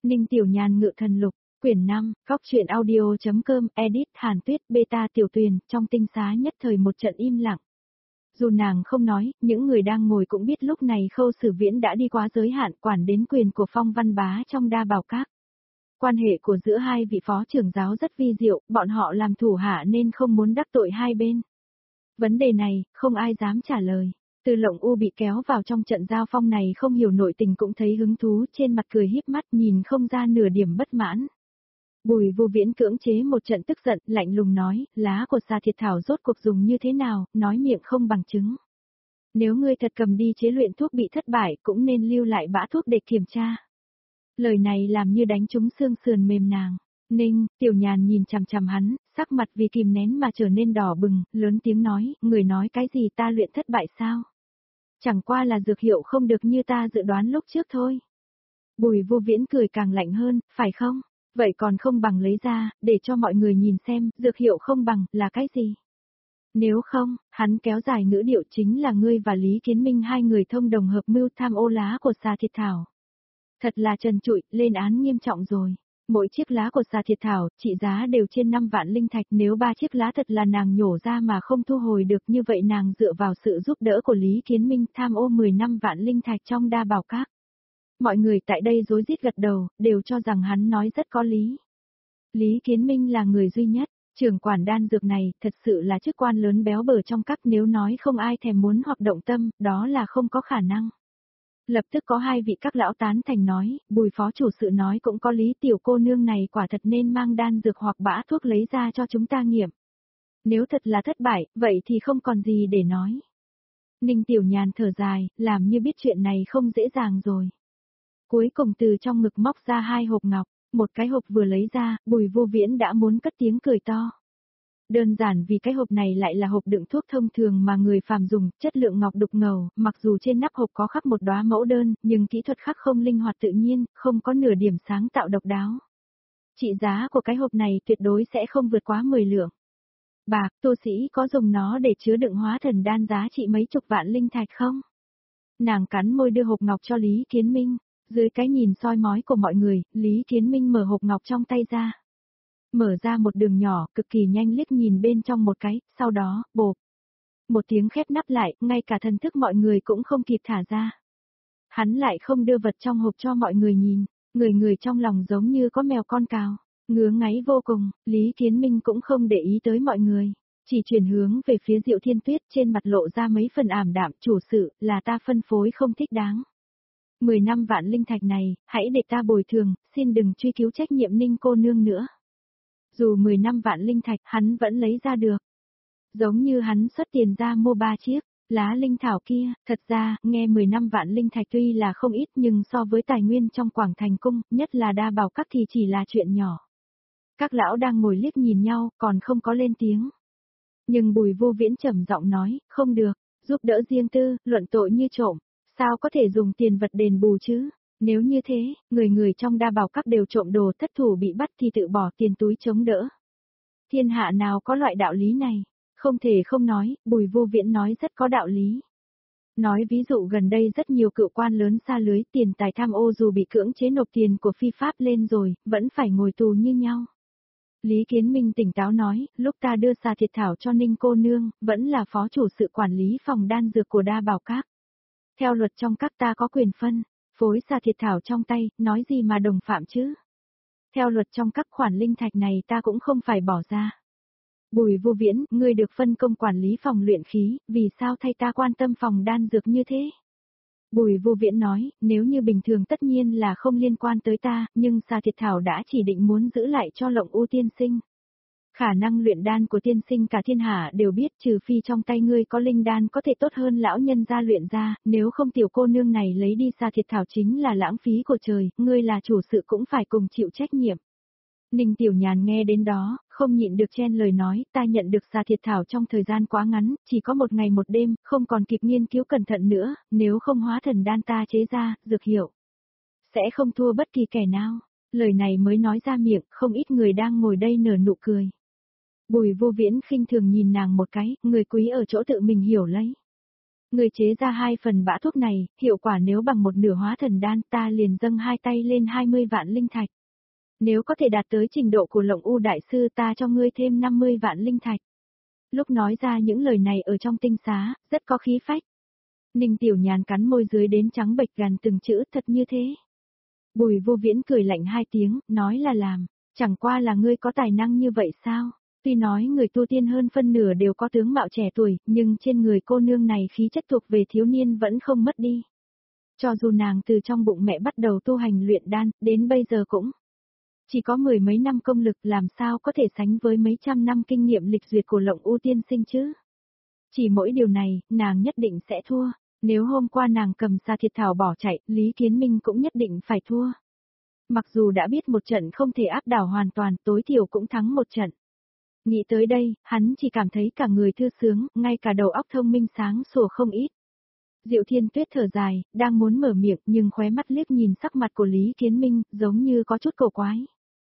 Ninh Tiểu Nhàn ngự thần lục, quyển 5, góc truyện audio.com, edit Hàn Tuyết, beta Tiểu Tuyền, trong tinh xá nhất thời một trận im lặng. Dù nàng không nói, những người đang ngồi cũng biết lúc này Khâu Sử Viễn đã đi quá giới hạn quản đến quyền của Phong Văn Bá trong Đa Bảo Các. Quan hệ của giữa hai vị phó trưởng giáo rất vi diệu, bọn họ làm thủ hạ nên không muốn đắc tội hai bên. Vấn đề này, không ai dám trả lời. Từ Lộng U bị kéo vào trong trận giao phong này không hiểu nội tình cũng thấy hứng thú, trên mặt cười híp mắt nhìn không ra nửa điểm bất mãn. Bùi Vô Viễn cưỡng chế một trận tức giận, lạnh lùng nói, lá của xà thiệt thảo rốt cuộc dùng như thế nào, nói miệng không bằng chứng. Nếu ngươi thật cầm đi chế luyện thuốc bị thất bại cũng nên lưu lại bã thuốc để kiểm tra. Lời này làm như đánh trúng xương sườn mềm nàng. Ninh, Tiểu Nhàn nhìn chằm chằm hắn, sắc mặt vì kìm nén mà trở nên đỏ bừng, lớn tiếng nói, người nói cái gì ta luyện thất bại sao? Chẳng qua là dược hiệu không được như ta dự đoán lúc trước thôi. Bùi Vô Viễn cười càng lạnh hơn, phải không? Vậy còn không bằng lấy ra, để cho mọi người nhìn xem, dược hiệu không bằng, là cái gì? Nếu không, hắn kéo dài ngữ điệu chính là ngươi và Lý Kiến Minh hai người thông đồng hợp mưu tham ô lá của xà thiệt thảo. Thật là trần trụi, lên án nghiêm trọng rồi. Mỗi chiếc lá của xà thiệt thảo, trị giá đều trên 5 vạn linh thạch, nếu 3 chiếc lá thật là nàng nhổ ra mà không thu hồi được như vậy nàng dựa vào sự giúp đỡ của Lý Kiến Minh tham ô 15 vạn linh thạch trong Đa Bảo Các. Mọi người tại đây rối rít gật đầu, đều cho rằng hắn nói rất có lý. Lý Kiến Minh là người duy nhất, trưởng quản đan dược này, thật sự là chức quan lớn béo bở trong các, nếu nói không ai thèm muốn hoặc động tâm, đó là không có khả năng. Lập tức có hai vị các lão tán thành nói, Bùi phó chủ sự nói cũng có lý, tiểu cô nương này quả thật nên mang đan dược hoặc bã thuốc lấy ra cho chúng ta nghiệm. Nếu thật là thất bại, vậy thì không còn gì để nói. Ninh Tiểu Nhàn thở dài, làm như biết chuyện này không dễ dàng rồi. Cuối cùng từ trong ngực móc ra 2 hộp ngọc, một cái hộp vừa lấy ra, Bùi Vô Viễn đã muốn cất tiếng cười to. Đơn giản vì cái hộp này lại là hộp đựng thuốc thông thường mà người phàm dùng, chất lượng ngọc đục ngầu, mặc dù trên nắp hộp có khắc một đóa mẫu đơn, nhưng kỹ thuật khắc không linh hoạt tự nhiên, không có nửa điểm sáng tạo độc đáo. Trị giá của cái hộp này tuyệt đối sẽ không vượt quá 10 lượng bạc, tu sĩ có dùng nó để chứa đựng hóa thần đan giá trị mấy chục vạn linh thạch không? Nàng cắn môi đưa hộp ngọc cho Lý Kiến Minh, dưới cái nhìn soi mói của mọi người, Lý Kiến Minh mở hộp ngọc trong tay ra. Mở ra một đường nhỏ, cực kỳ nhanh liếc nhìn bên trong một cái, sau đó, bộp. Một tiếng khép nắp lại, ngay cả thần thức mọi người cũng không kịp thả ra. Hắn lại không đưa vật trong hộp cho mọi người nhìn, người trong lòng giống như có mèo con cào, ngứa ngáy vô cùng, Lý Kiến Minh cũng không để ý tới mọi người, chỉ chuyển hướng về phía Diệu Thiên Tuyết, trên mặt lộ ra mấy phần ảm đạm, chủ sự, là ta phân phối không thích đáng. 15 vạn linh thạch này, hãy để ta bồi thường, xin đừng truy cứu trách nhiệm Ninh cô nương nữa. Dù 15 vạn linh thạch hắn vẫn lấy ra được. Giống như hắn xuất tiền ra mua 3 chiếc lá linh thảo kia, thật ra, nghe 15 vạn linh thạch tuy là không ít nhưng so với tài nguyên trong Quảng Thành Cung, nhất là Đa Bảo Các thì chỉ là chuyện nhỏ. Các lão đang ngồi liếc nhìn nhau, còn không có lên tiếng. Nhưng Bùi Vô Viễn trầm giọng nói, không được, giúp đỡ riêng tư, luận tội như trộm, sao có thể dùng tiền vật đền bù chứ? Nếu như thế, người trong Đa Bảo Các đều trộm đồ, thất thủ bị bắt thì tự bỏ tiền túi chống đỡ. Thiên hạ nào có loại đạo lý này? Không thể không nói, Bùi Vô Viễn nói rất có đạo lý. Nói ví dụ gần đây rất nhiều cựu quan lớn xa lưới, tiền tài tham ô dù bị cưỡng chế nộp tiền của phi pháp lên rồi, vẫn phải ngồi tù như nhau. Lý Kiến Minh tỉnh táo nói, lúc ta đưa xà thiệt thảo cho Ninh cô nương, vẫn là phó chủ sự quản lý phòng đan dược của Đa Bảo Các. Theo luật trong các ta có quyền phân phối xà thiệt thảo trong tay, nói gì mà đồng phạm chứ? Theo luật trong các khoản linh thạch này ta cũng không phải bỏ ra. Bùi Vô Viễn, ngươi được phân công quản lý phòng luyện khí, vì sao thay ta quan tâm phòng đan dược như thế? Bùi Vô Viễn nói, nếu như bình thường tất nhiên là không liên quan tới ta, nhưng xà thiệt thảo đã chỉ định muốn giữ lại cho Lộng U tiên sinh. Khả năng luyện đan của tiên sinh cả thiên hạ đều biết, trừ phi trong tay ngươi có linh đan có thể tốt hơn lão nhân gia luyện ra, nếu không tiểu cô nương này lấy đi xà thiệt thảo chính là lãng phí của trời, ngươi là chủ sự cũng phải cùng chịu trách nhiệm. Ninh Tiểu Nhàn nghe đến đó, không nhịn được chen lời nói, ta nhận được xà thiệt thảo trong thời gian quá ngắn, chỉ có 1 ngày 1 đêm, không còn kịp nghiên cứu cẩn thận nữa, nếu không hóa thần đan ta chế ra, dược hiệu sẽ không thua bất kỳ kẻ nào. Lời này mới nói ra miệng, không ít người đang ngồi đây nở nụ cười. Bùi Vô Viễn khinh thường nhìn nàng một cái, người quý ở chỗ tự mình hiểu lấy. Người chế ra 2 phần bã thuốc này, hiệu quả nếu bằng một nửa hóa thần đan ta liền dâng hai tay lên 20 vạn linh thạch. Nếu có thể đạt tới trình độ của Lộng U đại sư ta cho ngươi thêm 50 vạn linh thạch. Lúc nói ra những lời này ở trong tinh xá, rất có khí phách. Ninh Tiểu Nhàn cắn môi dưới đến trắng bệch gần từng chữ thật như thế. Bùi Vô Viễn cười lạnh 2 tiếng, nói là làm, chẳng qua là ngươi có tài năng như vậy sao? Tuy nói người tu tiên hơn phân nửa đều có tướng mạo trẻ tuổi, nhưng trên người cô nương này khí chất thuộc về thiếu niên vẫn không mất đi. Cho dù nàng từ trong bụng mẹ bắt đầu tu hành luyện đan, đến bây giờ cũng chỉ có 10 mấy năm công lực, làm sao có thể sánh với mấy trăm năm kinh nghiệm lịch duyệt của Lộng U tiên sinh chứ? Chỉ mỗi điều này, nàng nhất định sẽ thua. Nếu hôm qua nàng cầm Sa Thiệt Thảo bỏ chạy, Lý Kiến Minh cũng nhất định phải thua. Mặc dù đã biết một trận không thể áp đảo hoàn toàn, tối thiểu cũng thắng một trận. Nghĩ tới đây, hắn chỉ cảm thấy cả người thư sướng, ngay cả đầu óc thông minh sáng sủa không ít. Diệu Thiên Tuyết thở dài, đang muốn mở miệng nhưng khóe mắt liếc nhìn sắc mặt của Lý Kiến Minh, giống như có chút cổ quái.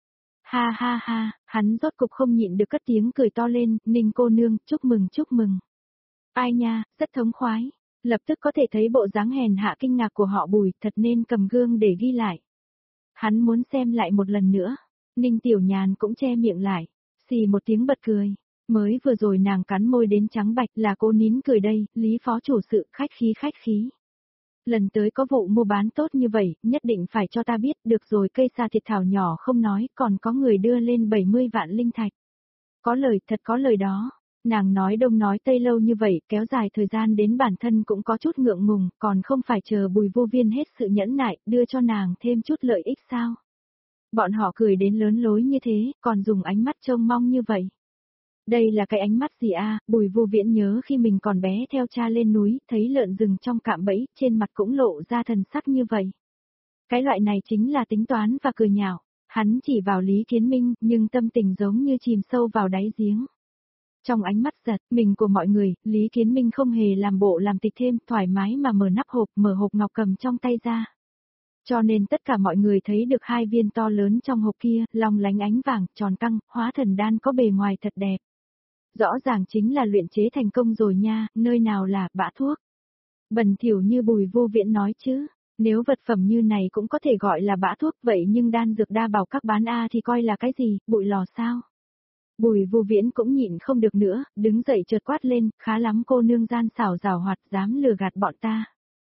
Ha ha ha, hắn rốt cục không nhịn được cất tiếng cười to lên, Ninh cô nương, chúc mừng chúc mừng. Ai nha, rất thống khoái. Lập tức có thể thấy bộ dáng hèn hạ kinh ngạc của họ Bùi, thật nên cầm gương để ghi lại. Hắn muốn xem lại một lần nữa. Ninh Tiểu Nhàn cũng che miệng lại, xì một tiếng bật cười. Mới vừa rồi nàng cắn môi đến trắng bạch là cô nín cười đây, Lý phó chủ sự khách khí. Lần tới có vụ mua bán tốt như vậy, nhất định phải cho ta biết, được rồi cây Sa Thiệt Thảo nhỏ không nói, còn có người đưa lên 70 vạn linh thạch. Có lời, thật có lời đó. Nàng nói đông nói tây lâu như vậy, kéo dài thời gian đến bản thân cũng có chút ngượng ngùng, còn không phải chờ Bùi Vô Viên hết sự nhẫn nại, đưa cho nàng thêm chút lợi ích sao? Bọn họ cười đến lớn lối như thế, còn dùng ánh mắt trông mong như vậy. Đây là cái ánh mắt gì a? Bùi Vô Viễn nhớ khi mình còn bé theo cha lên núi, thấy lợn rừng trong cạm bẫy, trên mặt cũng lộ ra thần sắc như vậy. Cái loại này chính là tính toán và cười nhạo. Hắn chỉ vào Lý Kiến Minh, nhưng tâm tình giống như chìm sâu vào đáy giếng. Trong ánh mắt giật mình của mọi người, Lý Kiến Minh không hề làm bộ làm tịch thêm, thoải mái mà mở nắp hộp, mở hộp ngọc cầm trong tay ra. Cho nên tất cả mọi người thấy được 2 viên to lớn trong hộp kia, long lánh ánh vàng, tròn căng, hóa thần đan có bề ngoài thật đẹp. Rõ ràng chính là luyện chế thành công rồi nha, nơi nào là bã thuốc. Bẩn thỉu như Bùi Vô Viễn nói chứ, nếu vật phẩm như này cũng có thể gọi là bã thuốc vậy nhưng đan dược đa bảo các bán A thì coi là cái gì, bụi lò sao? Bùi Vô Viễn cũng nhịn không được nữa, đứng dậy chợt quát lên, khá lắm cô nương gian xảo giảo hoạt dám lừa gạt bọn ta.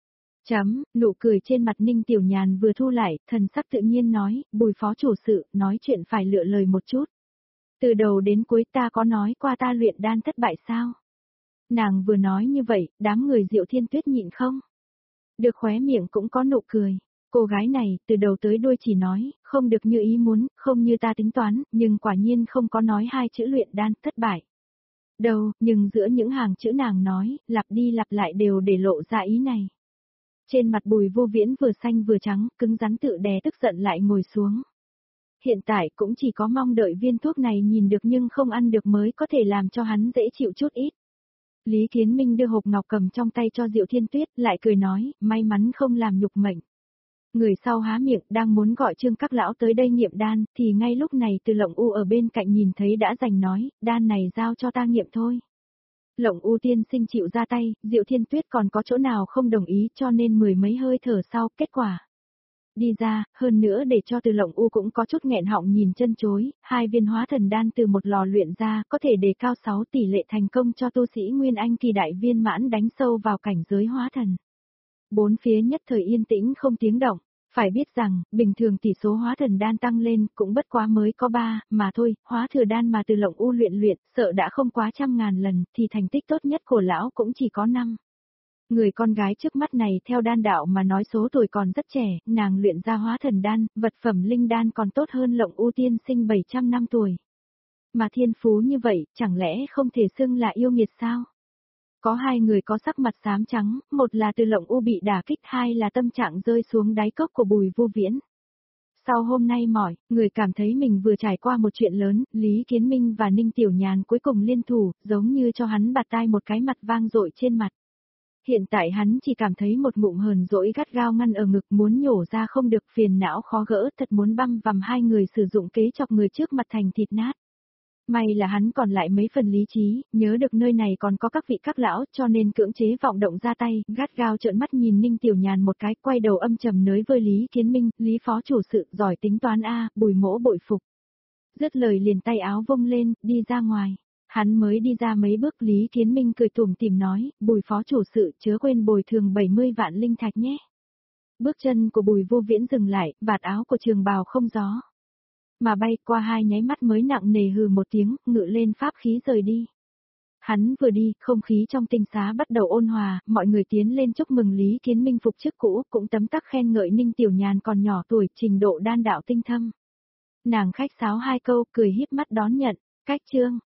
Nụ cười trên mặt Ninh Tiểu Nhàn vừa thu lại, thần sắc tự nhiên nói, Bùi phó chủ sự, nói chuyện phải lựa lời một chút. Từ đầu đến cuối ta có nói qua ta luyện đan thất bại sao? Nàng vừa nói như vậy, đám người Diệu Thiên Tuyết nhịn không? Được khóe miệng cũng có nụ cười. Cô gái này, từ đầu tới đuôi chỉ nói, không được như ý muốn, không như ta tính toán, nhưng quả nhiên không có nói 2 chữ luyện đan thất bại. Đâu, nhưng giữa những hàng chữ nàng nói, lặp đi lặp lại đều để lộ ra ý này. Trên mặt Bùi Vô Viễn vừa xanh vừa trắng, cứng rắn tự đè tức giận lại ngồi xuống. Hiện tại cũng chỉ có mong đợi viên thuốc này nhìn được nhưng không ăn được mới có thể làm cho hắn dễ chịu chút ít. Lý Kiến Minh đưa hộp ngọc cầm trong tay cho Diệu Thiên Tuyết, lại cười nói, may mắn không làm nhục mệnh. Người sau há miệng, đang muốn gọi Trương các lão tới đây nghiệm đan, thì ngay lúc này Từ Lộng U ở bên cạnh nhìn thấy đã giành nói, đan này giao cho ta nghiệm thôi. Lộng U tiên sinh chịu ra tay, Diệu Thiên Tuyết còn có chỗ nào không đồng ý cho nên 10 mấy hơi thở sau, kết quả. Đi ra, hơn nữa để cho Từ Lộng U cũng có chút nghẹn họng nhìn chân chối, 2 viên hóa thần đan từ một lò luyện ra có thể đề cao 6 tỷ lệ thành công cho tu sĩ Nguyên Anh kỳ đại viên mãn đánh sâu vào cảnh giới hóa thần. Bốn phía nhất thời yên tĩnh không tiếng động, phải biết rằng, bình thường tỷ số hóa thần đan tăng lên cũng bất quá mới có 3, mà thôi, hóa thừa đan mà Từ Lộng U luyện, sợ đã không quá 100.000 lần, thì thành tích tốt nhất của lão cũng chỉ có 5. Người con gái trước mắt này theo đan đạo mà nói số tuổi còn rất trẻ, nàng luyện ra hóa thần đan, vật phẩm linh đan còn tốt hơn Lộng U tiên sinh 700 năm tuổi. Mà thiên phú như vậy, chẳng lẽ không thể xưng là yêu nghiệt sao? Có 2 người có sắc mặt xám trắng, một là Từ Lộng U bị đả kích, 2 là tâm trạng rơi xuống đáy cốc của Bùi Vô Viễn. Sau hôm nay mỏi, người cảm thấy mình vừa trải qua một chuyện lớn, Lý Kiến Minh và Ninh Tiểu Nhàn cuối cùng liên thủ, giống như cho hắn bạt tai một cái mặt vang dội trên mặt. Hiện tại hắn chỉ cảm thấy một ngụm hờn dỗi gắt gao ngăn ở ngực muốn nhổ ra không được, phiền não khó gỡ, thật muốn băm vằm 2 người sử dụng kế chọc người trước mặt thành thịt nát. May là hắn còn lại mấy phần lý trí, nhớ được nơi này còn có các vị các lão cho nên cưỡng chế vọng động ra tay, gắt gao trợn mắt nhìn Ninh Tiểu Nhàn một cái, quay đầu âm trầm nới với Lý Kiến Minh, Lý phó chủ sự giỏi tính toán a, Bùi Mỗ bội phục. Dứt lời liền tay áo vung lên, đi ra ngoài. Hắn mới đi ra mấy bước Lý Kiến Minh cười tủm tỉm nói, Bùi phó chủ sự chớ quên bồi thường 70 vạn linh thạch nhé. Bước chân của Bùi Vô Viễn dừng lại, vạt áo của trường bào không gió. Mà bay qua hai nháy mắt mới nặng nề hừ một tiếng, ngự lên pháp khí rời đi. Hắn vừa đi, không khí trong tinh xá bắt đầu ôn hòa, mọi người tiến lên chúc mừng Lý Kiến Minh phục chức cũ, cũng tấm tắc khen ngợi Ninh Tiểu Nhàn còn nhỏ tuổi, trình độ đan đạo tinh thâm. Nàng khách sáo hai câu, cười híp mắt đón nhận, cách chương.